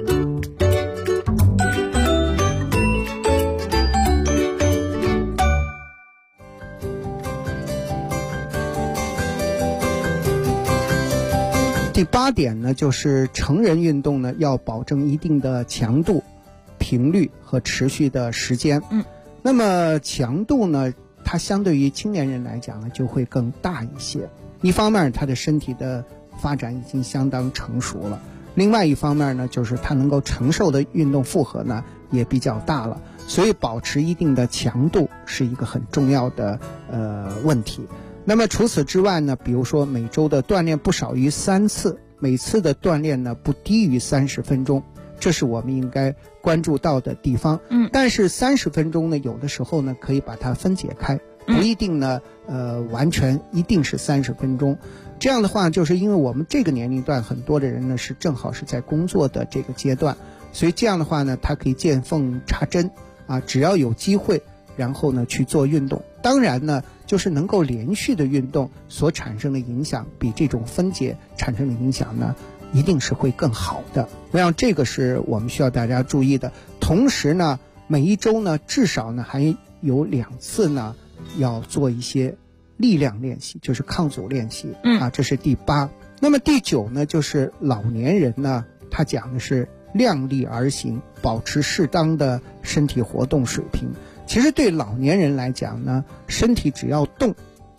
第8点呢，就是成人运动呢要保证一定的强度、频率和持续的时间。那么强度呢，它相对于青年人来讲呢，就会更大一些。一方面，他的身体的发展已经相当成熟了；另外一方面呢，就是他能够承受的运动负荷呢也比较大了。所以保持一定的强度是一个很重要的问题。那么除此之外呢，比如说每周的锻炼不少于3次，每次的锻炼呢不低于30分钟，这是我们应该关注到的地方。但是30分钟呢，有的时候呢可以把它分解开，不一定呢完全一定是30分钟。这样的话，就是因为我们这个年龄段很多的人呢是正好是在工作的这个阶段，所以这样的话呢，它可以见缝插针啊，只要有机会，然后呢去做运动。当然呢，就是能够连续的运动所产生的影响，比这种分解产生的影响呢，一定是会更好的。我想这个是我们需要大家注意的。同时呢，每一周呢，至少呢还有2次呢，要做一些力量练习，就是抗阻练习。这是第8。那么第9呢，就是老年人呢，他讲的是量力而行，保持适当的身体活动水平。其实对老年人来讲呢，身体只要动，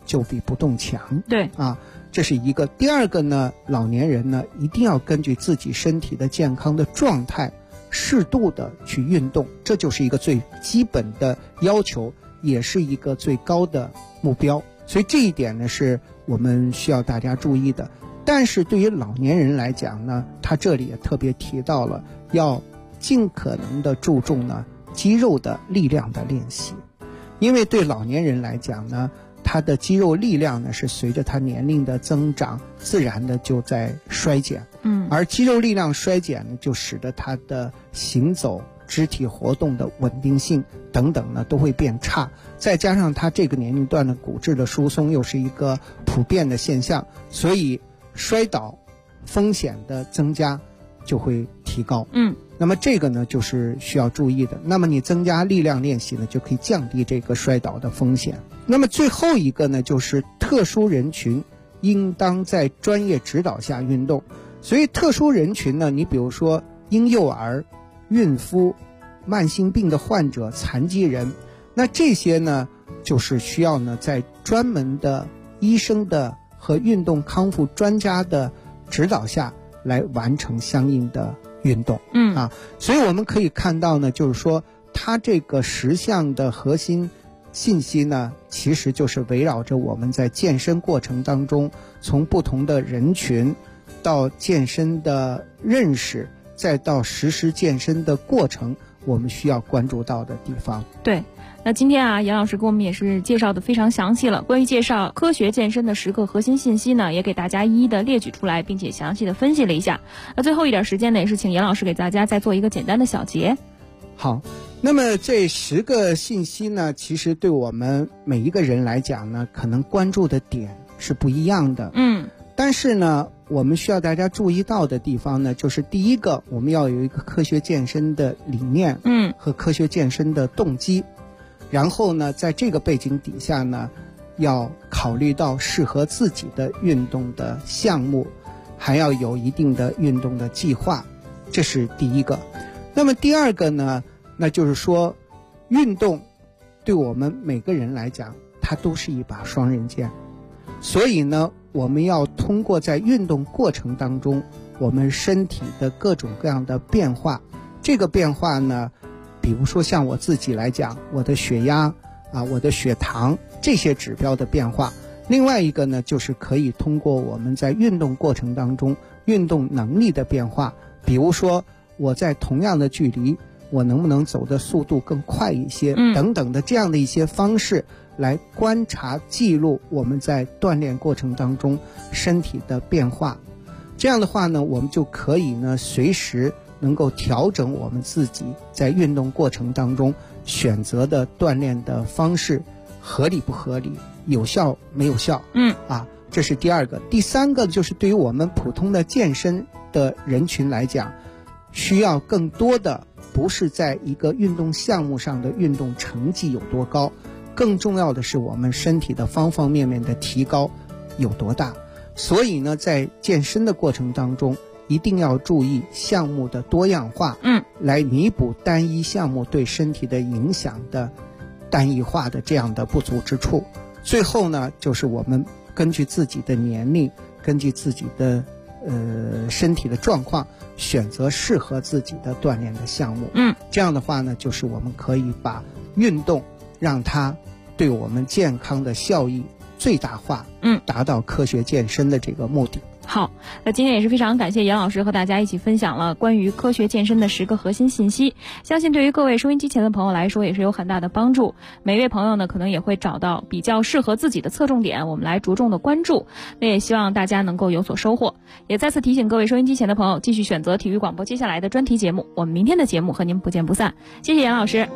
就比不动强。 对啊，这是一个。第二个呢，老年人呢一定要根据自己身体的健康的状态，适度的去运动，这就是一个最基本的要求，也是一个最高的目标。所以这一点呢是我们需要大家注意的。但是对于老年人来讲呢，他这里也特别提到了要尽可能的注重呢肌肉的力量的练习，因为对老年人来讲呢，他的肌肉力量呢是随着他年龄的增长自然的就在衰减，而肌肉力量衰减呢，就使得他的行走、肢体活动的稳定性等等呢都会变差，再加上他这个年龄段的骨质的疏松又是一个普遍的现象，所以摔倒风险的增加就会提高。那么这个呢就是需要注意的。那么你增加力量练习呢，就可以降低这个摔倒的风险。那么最后一个呢，就是特殊人群应当在专业指导下运动。所以特殊人群呢，你比如说婴幼儿、孕妇、慢性病的患者、残疾人，那这些呢就是需要呢在专门的医生的和运动康复专家的指导下来完成相应的运动。所以我们可以看到呢，就是说它这个10项的核心信息呢，其实就是围绕着我们在健身过程当中，从不同的人群到健身的认识，再到实施健身的过程，我们需要关注到的地方。 对，那今天啊，严老师给我们也是介绍的非常详细了。关于介绍科学健身的10个核心信息呢，也给大家一一的列举出来，并且详细的分析了一下。那最后一点时间呢，也是请严老师给大家再做一个简单的小结。 好，那么这10个信息呢，其实对我们每一个人来讲呢，可能关注的点是不一样的。但是呢，我们需要大家注意到的地方呢，就是第一个，我们要有一个科学健身的理念，和科学健身的动机。然后呢，在这个背景底下呢，要考虑到适合自己的运动的项目，还要有一定的运动的计划，这是第一个。那么第二个呢，那就是说，运动对我们每个人来讲，它都是一把双刃剑。所以呢，我们要通过在运动过程当中，我们身体的各种各样的变化，这个变化呢，比如说像我自己来讲，我的血压我的血糖这些指标的变化。另外一个呢，就是可以通过我们在运动过程当中运动能力的变化，比如说我在同样的距离，我能不能走的速度更快一些，等等的这样的一些方式来观察记录我们在锻炼过程当中身体的变化。这样的话呢，我们就可以呢随时能够调整我们自己在运动过程当中选择的锻炼的方式合理不合理，有效没有效。这是第二个。第三个就是对于我们普通的健身的人群来讲，需要更多的不是在一个运动项目上的运动成绩有多高，更重要的是我们身体的方方面面的提高有多大。所以呢，在健身的过程当中，一定要注意项目的多样化，来弥补单一项目对身体的影响的单一化的这样的不足之处。最后呢，就是我们根据自己的年龄，根据自己的身体的状况，选择适合自己的锻炼的项目。这样的话呢，就是我们可以把运动让它对我们健康的效益最大化，达到科学健身的这个目的。 好，那今天也是非常感谢严老师和大家一起分享了关于科学健身的10个核心信息，相信对于各位收音机前的朋友来说也是有很大的帮助。每一位朋友呢，可能也会找到比较适合自己的侧重点，我们来着重的关注。那也希望大家能够有所收获。也再次提醒各位收音机前的朋友，继续选择体育广播接下来的专题节目。我们明天的节目和您不见不散。谢谢严老师。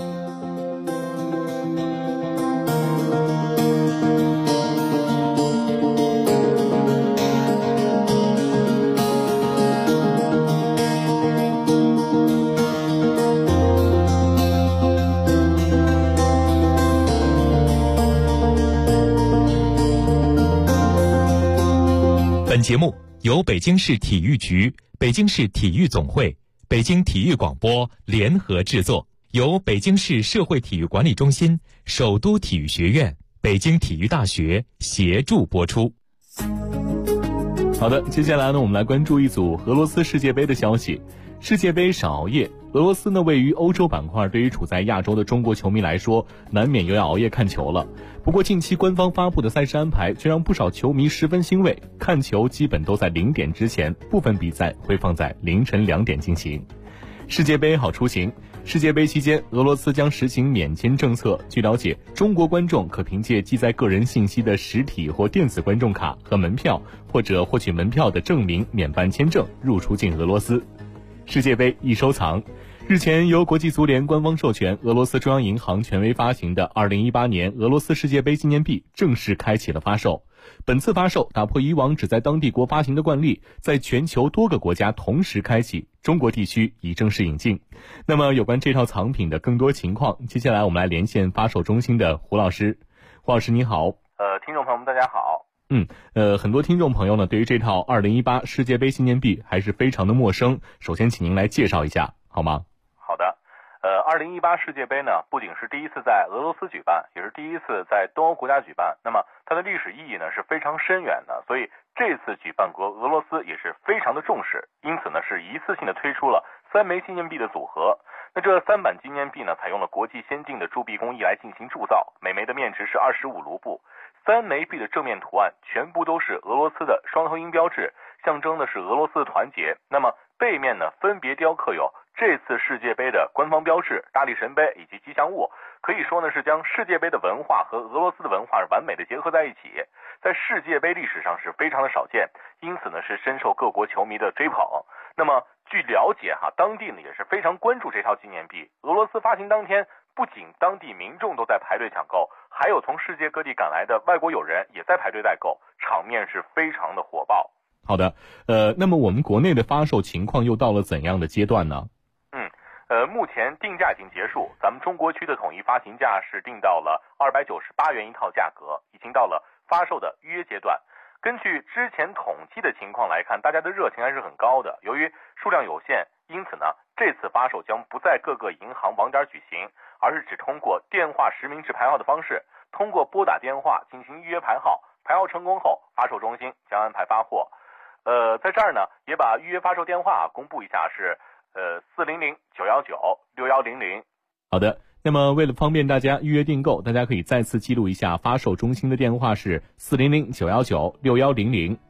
本节目由北京市体育局、北京市体育总会、北京体育广播联合制作，由北京市社会体育管理中心、首都体育学院北京体育大学协助播出。 好的，接下来呢，我们来关注一组俄罗斯世界杯的消息。世界杯少熬夜，俄罗斯呢位于欧洲板块，对于处在亚洲的中国球迷来说，难免又要熬夜看球了。不过近期官方发布的赛事安排却让不少球迷十分欣慰，看球基本都在0点之前，部分比赛会放在凌晨2点进行。世界杯好出行。世界杯期间，俄罗斯将实行免签政策。据了解，中国观众可凭借记载个人信息的实体或电子观众卡和门票，或者获取门票的证明免办签证入出境俄罗斯。世界杯易收藏。日前，由国际足联官方授权，俄罗斯中央银行权威发行的2018年俄罗斯世界杯纪念币正式开启了发售。本次发售打破以往只在当地国发行的惯例，在全球多个国家同时开启，中国地区已正式引进。那么有关这套藏品的更多情况，接下来我们来连线发售中心的胡老师。胡老师你好。 听众朋友们大家好。 很多听众朋友呢对于这套2018世界杯纪念币还是非常的陌生，首先请您来介绍一下好吗？ 好的。2018世界杯呢，不仅是第一次在俄罗斯举办，也是第一次在东欧国家举办。那么它的历史意义呢是非常深远的，所以这次举办国俄罗斯也是非常的重视，因此呢是一次性的推出了3枚纪念币的组合。那这3版纪念币呢，采用了国际先进的铸币工艺来进行铸造，每枚的面值是25卢布。3枚币的正面图案全部都是俄罗斯的双头鹰标志，象征的是俄罗斯的团结。那么背面呢，分别雕刻有这次世界杯的官方标志、大力神杯以及吉祥物，可以说呢是将世界杯的文化和俄罗斯的文化完美的结合在一起，在世界杯历史上是非常的少见，因此呢是深受各国球迷的追捧。那么据了解当地呢也是非常关注这套纪念币。俄罗斯发行当天，不仅当地民众都在排队抢购，还有从世界各地赶来的外国友人也在排队代购，场面是非常的火爆。 好的，那么我们国内的发售情况又到了怎样的阶段呢？ 目前定价已经结束，咱们中国区的统一发行价是定到了298元一套价格，已经到了发售的预约阶段。根据之前统计的情况来看，大家的热情还是很高的。由于数量有限，因此呢，这次发售将不在各个银行网点举行，而是只通过电话实名制排号的方式，通过拨打电话进行预约排号，排号成功后，发售中心将安排发货。在这儿呢，也把预约发售电话公布一下，是400-919-6100。 好的，那么为了方便大家预约订购，大家可以再次记录一下发售中心的电话是400-919-6100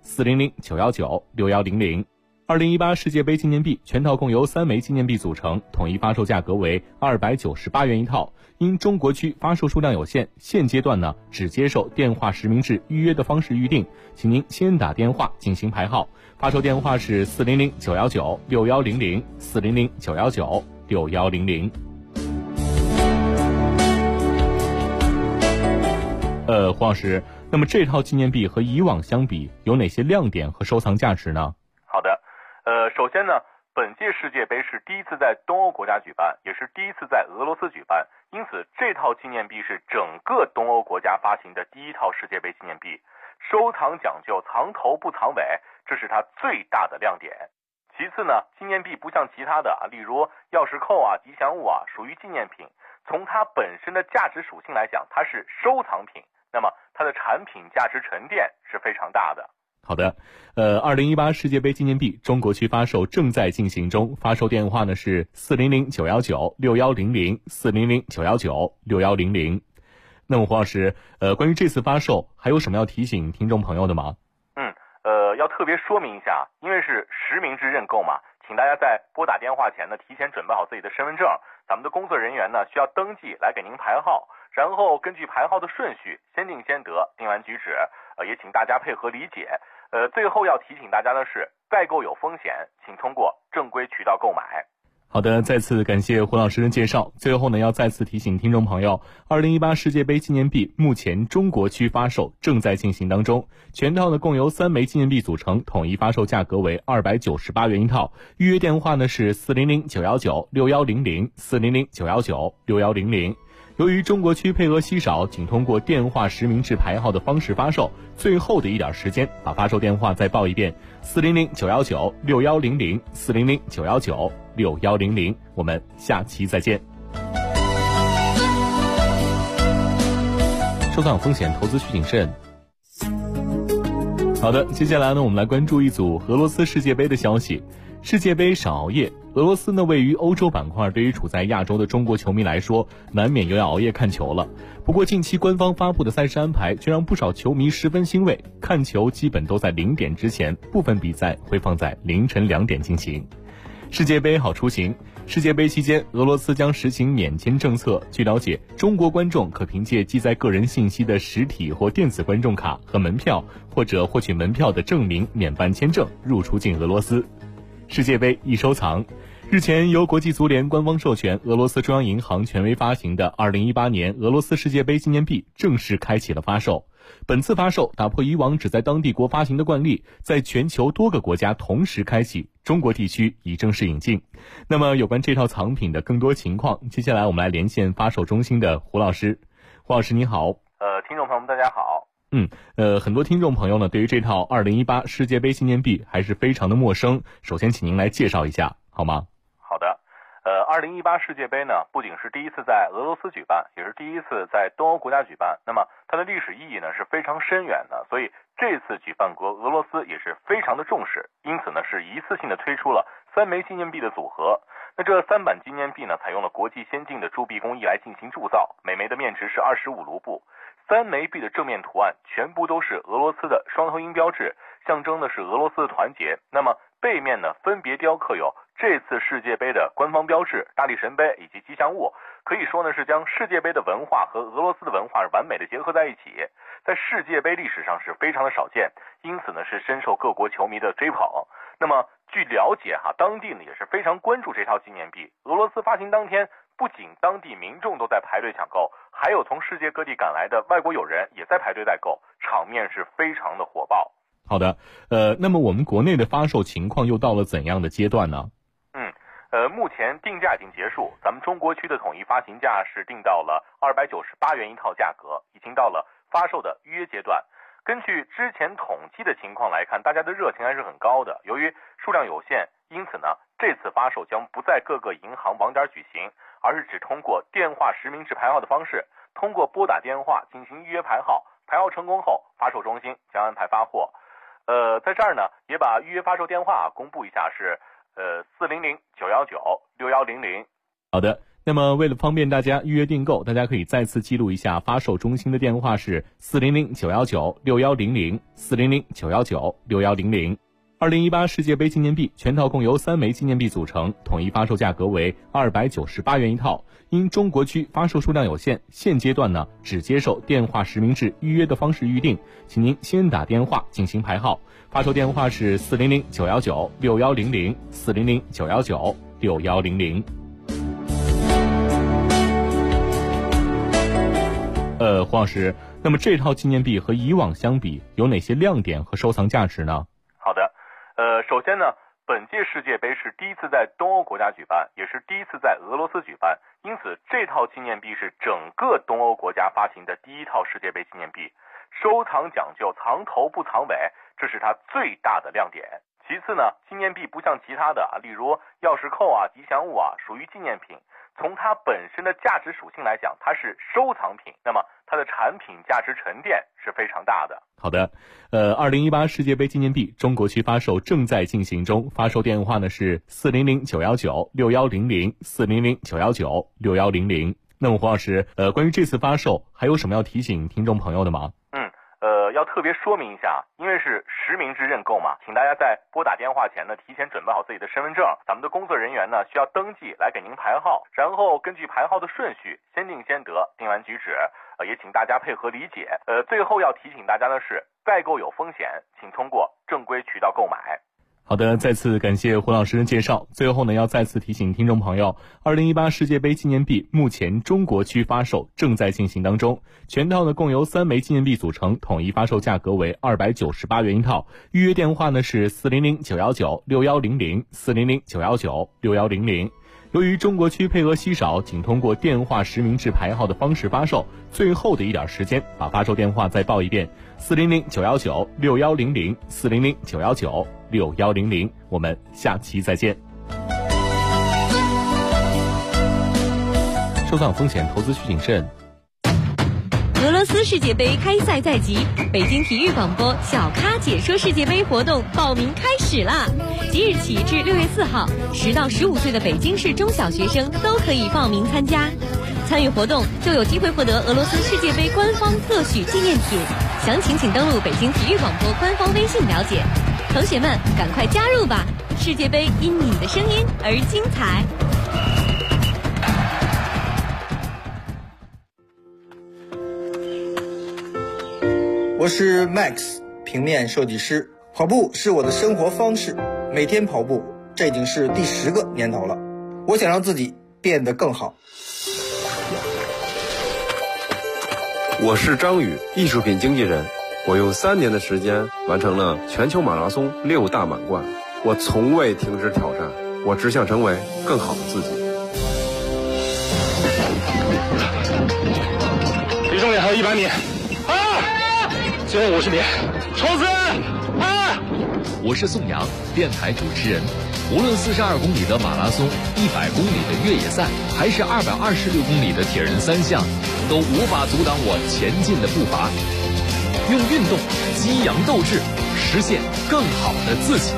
400-919-6100。2018世界杯纪念币全套共由3枚纪念币组成，统一发售价格为298元一套。因中国区发售数量有限，现阶段呢只接受电话实名制预约的方式预定，请您先打电话进行排号。发售电话是400-919-6100 400-919-6100。胡老师，那么这套纪念币和以往相比有哪些亮点和收藏价值呢？ 好的，首先呢，本届世界杯是第一次在东欧国家举办，也是第一次在俄罗斯举办，因此这套纪念币是整个东欧国家发行的第一套世界杯纪念币。收藏讲究藏头不藏尾，这是它最大的亮点。其次呢，纪念币不像其他的例如钥匙扣吉祥物属于纪念品，从它本身的价值属性来讲，它是收藏品，那么它的产品价值沉淀是非常大的。 好的，2018世界杯纪念币中国区发售正在进行中，发售电话呢是400-919-6100 400-919-6100。那么胡老师，关于这次发售还有什么要提醒听众朋友的吗？ 要特别说明一下，因为是实名制认购嘛，请大家在拨打电话前呢，提前准备好自己的身份证，咱们的工作人员呢需要登记来给您排号，然后根据排号的顺序先定先得，定完举止，也请大家配合理解。最后要提醒大家的是，代购有风险，请通过正规渠道购买。 好的，再次感谢胡老师的介绍。最后呢，要再次提醒听众朋友，2018世界杯纪念币目前中国区发售正在进行当中，全套呢共由3枚纪念币组成，统一发售价格为298元一套。预约电话呢是400-919-6100 400-919-6100。由于中国区配额稀少，仅通过电话实名制排号的方式发售，最后的一点时间，把发售电话再报一遍：400-919-6100 400-919-6100。我们下期再见。 收藏风险，投资需谨慎。好的，接下来呢，我们来关注一组俄罗斯世界杯的消息。世界杯少熬夜，俄罗斯呢位于欧洲板块，对于处在亚洲的中国球迷来说，难免又要熬夜看球了。不过近期官方发布的赛事安排却让不少球迷十分欣慰，看球基本都在0点之前，部分比赛会放在凌晨2点进行。世界杯好出行。世界杯期间，俄罗斯将实行免签政策。据了解，中国观众可凭借记载个人信息的实体或电子观众卡和门票，或者获取门票的证明免办签证入出境俄罗斯。世界杯易收藏。日前，由国际足联官方授权，俄罗斯中央银行权威发行的2018年俄罗斯世界杯纪念币正式开启了发售。本次发售打破以往只在当地国发行的惯例，在全球多个国家同时开启，中国地区已正式引进。那么有关这套藏品的更多情况，接下来我们来连线发售中心的胡老师。胡老师你好。 听众朋友们大家好。 很多听众朋友呢对于这套2018世界杯纪念币还是非常的陌生，首先请您来介绍一下好吗？ 好的。2018世界杯呢，不仅是第一次在俄罗斯举办，也是第一次在东欧国家举办。那么它的历史意义呢是非常深远的，所以这次举办国俄罗斯也是非常的重视，因此呢是一次性的推出了3枚纪念币的组合。那这3版纪念币呢，采用了国际先进的铸币工艺来进行铸造，每枚的面值是25卢布。3枚币的正面图案全部都是俄罗斯的双头鹰标志，象征的是俄罗斯的团结。那么背面呢，分别雕刻有这次世界杯的官方标志、大力神杯以及吉祥物，可以说呢是将世界杯的文化和俄罗斯的文化完美的结合在一起，在世界杯历史上是非常的少见，因此呢是深受各国球迷的追捧。那么据了解当地呢也是非常关注这套纪念币。俄罗斯发行当天，不仅当地民众都在排队抢购，还有从世界各地赶来的外国友人也在排队代购，场面是非常的火爆。 好的，那么我们国内的发售情况又到了怎样的阶段呢？ 目前定价已经结束，咱们中国区的统一发行价是定到了298元一套价格，已经到了发售的预约阶段。根据之前统计的情况来看，大家的热情还是很高的。由于数量有限，因此呢，这次发售将不在各个银行网点举行，而是只通过电话实名制排号的方式，通过拨打电话进行预约排号，排号成功后，发售中心将安排发货。在这儿呢，也把预约发售电话公布一下，是400-919-6100。 好的，那么为了方便大家预约订购，大家可以再次记录一下发售中心的电话是400-919-6100 400-919-6100。2018世界杯纪念币全套共由3枚纪念币组成，统一发售价格为298元一套。因中国区发售数量有限，现阶段呢只接受电话实名制预约的方式预定，请您先打电话进行排号。发售电话是400-919-6100 400-919-6100。胡老师，那么这套纪念币和以往相比，有哪些亮点和收藏价值呢？ 好的，首先呢，本届世界杯是第一次在东欧国家举办，也是第一次在俄罗斯举办，因此这套纪念币是整个东欧国家发行的第一套世界杯纪念币。收藏讲究藏头不藏尾，这是它最大的亮点。其次呢，纪念币不像其他的例如钥匙扣吉祥物属于纪念品，从它本身的价值属性来讲，它是收藏品，那么它的产品价值沉淀是非常大的。 好的，2018世界杯纪念币中国区发售正在进行中，发售电话呢是400-919-6100 400-919-6100。那么胡老师，关于这次发售还有什么要提醒听众朋友的吗？ 要特别说明一下，因为是实名制认购嘛，请大家在拨打电话前呢，提前准备好自己的身份证，咱们的工作人员呢需要登记来给您排号，然后根据排号的顺序，先定先得，定完举止，也请大家配合理解。最后要提醒大家的是，代购有风险，请通过正规渠道购买。 好的，再次感谢胡老师的介绍。最后呢，要再次提醒听众朋友，2018世界杯纪念币目前中国区发售正在进行当中，全套呢共由3枚纪念币组成，统一发售价格为298元一套。预约电话呢是400-919-6100 400-919-6100。由于中国区配额稀少，仅通过电话实名制排号的方式发售，最后的一点时间，把发售电话再报一遍：400-919-6100 400-919-6100。我们下期再见。收藏风险，投资需谨慎。 俄罗斯世界杯开赛在即，北京体育广播小咖解说世界杯活动报名开始啦！即日起至6月4号，10到15岁的北京市中小学生都可以报名参加。参与活动就有机会获得俄罗斯世界杯官方特许纪念品，详情请登录北京体育广播官方微信了解。同学们，赶快加入吧！世界杯因你的声音而精彩。 我是 Max， 平面设计师。跑步是我的生活方式，每天跑步，这已经是第10个年头了。我想让自己变得更好。 我是张宇，艺术品经纪人。我用3年的时间完成了全球马拉松6大满贯。我从未停止挑战，我只想成为更好的自己。 离终点还有100米。最后50米，冲刺！ 我是宋阳，电台主持人。无论42公里的马拉松、100公里的越野赛，还是226公里的铁人3项，都无法阻挡我前进的步伐。用运动激扬斗志，实现更好的自己。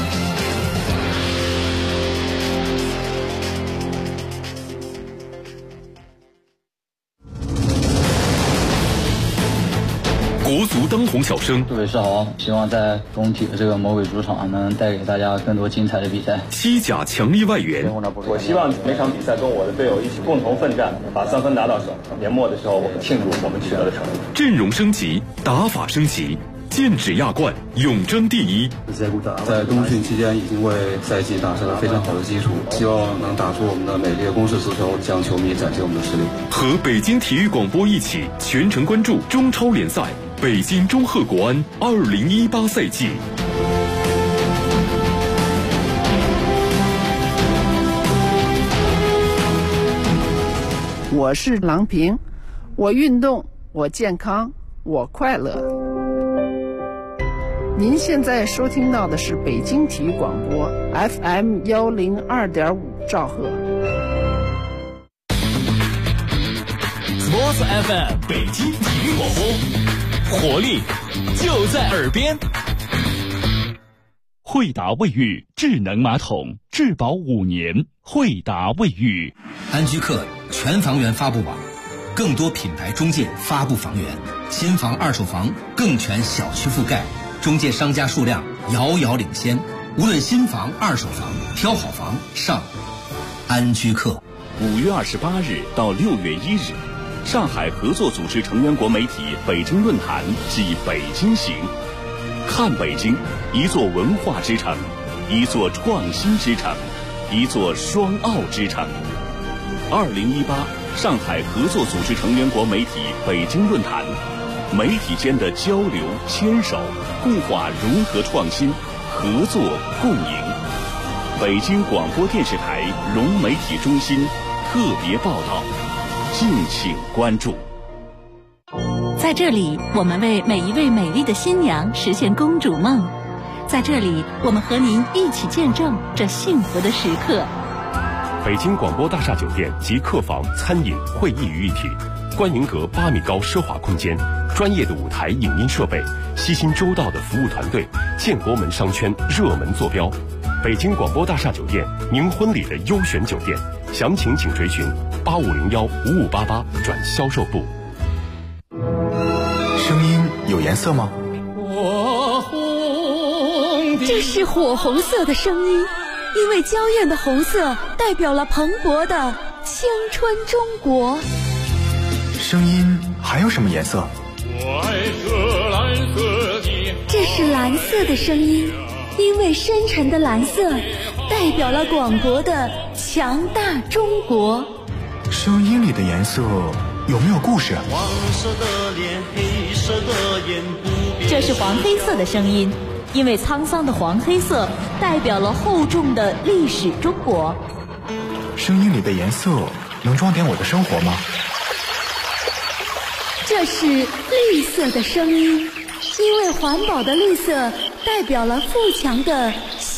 国足当红小生， 各位是好，希望在中体的这个魔鬼主场能带给大家更多精彩的比赛。 西甲强力外援， 我希望每场比赛跟我的队友一起共同奋战，把3分拿到手。年末的时候，我们庆祝我们取得的成绩。 阵容升级，打法升级，剑指亚冠，永争第一。 在冬训期间已经为赛季打下了非常好的基础，希望能打出我们的美丽的攻势足球，向球迷展现我们的实力。 和北京体育广播一起全程关注中超联赛。北京中赫国安2018赛季。 我是郎平，我运动，我健康，我快乐。您现在收听到的是北京体育广播 FM 102.5兆赫。 Sports FM 北京体育广播，活力就在耳边。惠达卫浴智能马桶，质保5年。惠达卫浴。 安居客全房源发布网，更多品牌中介发布房源，新房二手房更全小区覆盖，中介商家数量遥遥领先。无论新房二手房，挑好房上安居客。 5月28日到6月1日，上海合作组织成员国媒体北京论坛暨北京行，看北京，一座文化之城，一座创新之城，一座双奥之城。2018上海合作组织成员国媒体北京论坛，媒体间的交流牵手，固化融合创新，合作共赢。北京广播电视台融媒体中心特别报道，敬请关注。 在这里，我们为每一位美丽的新娘实现公主梦。在这里，我们和您一起见证这幸福的时刻。 北京广播大厦酒店集客房、餐饮、会议于一体，观迎阁8米高奢华空间，专业的舞台影音设备，悉心周到的服务团队，建国门商圈热门坐标。北京广播大厦酒店，您婚礼的优选酒店，详情请垂询85015588转销售部。 声音有颜色吗？ 这是火红色的声音，因为娇艳的红色代表了蓬勃的青春中国。 声音还有什么颜色？ 这是蓝色的声音，因为深沉的蓝色代表了广博的强大中国。 声音里的颜色有没有故事？ 黄色的脸，黑色的眼，不变。 这是黄黑色的声音，因为沧桑的黄黑色代表了厚重的历史中国。 声音里的颜色能装点我的生活吗？ 这是绿色的声音，因为环保的绿色代表了富强的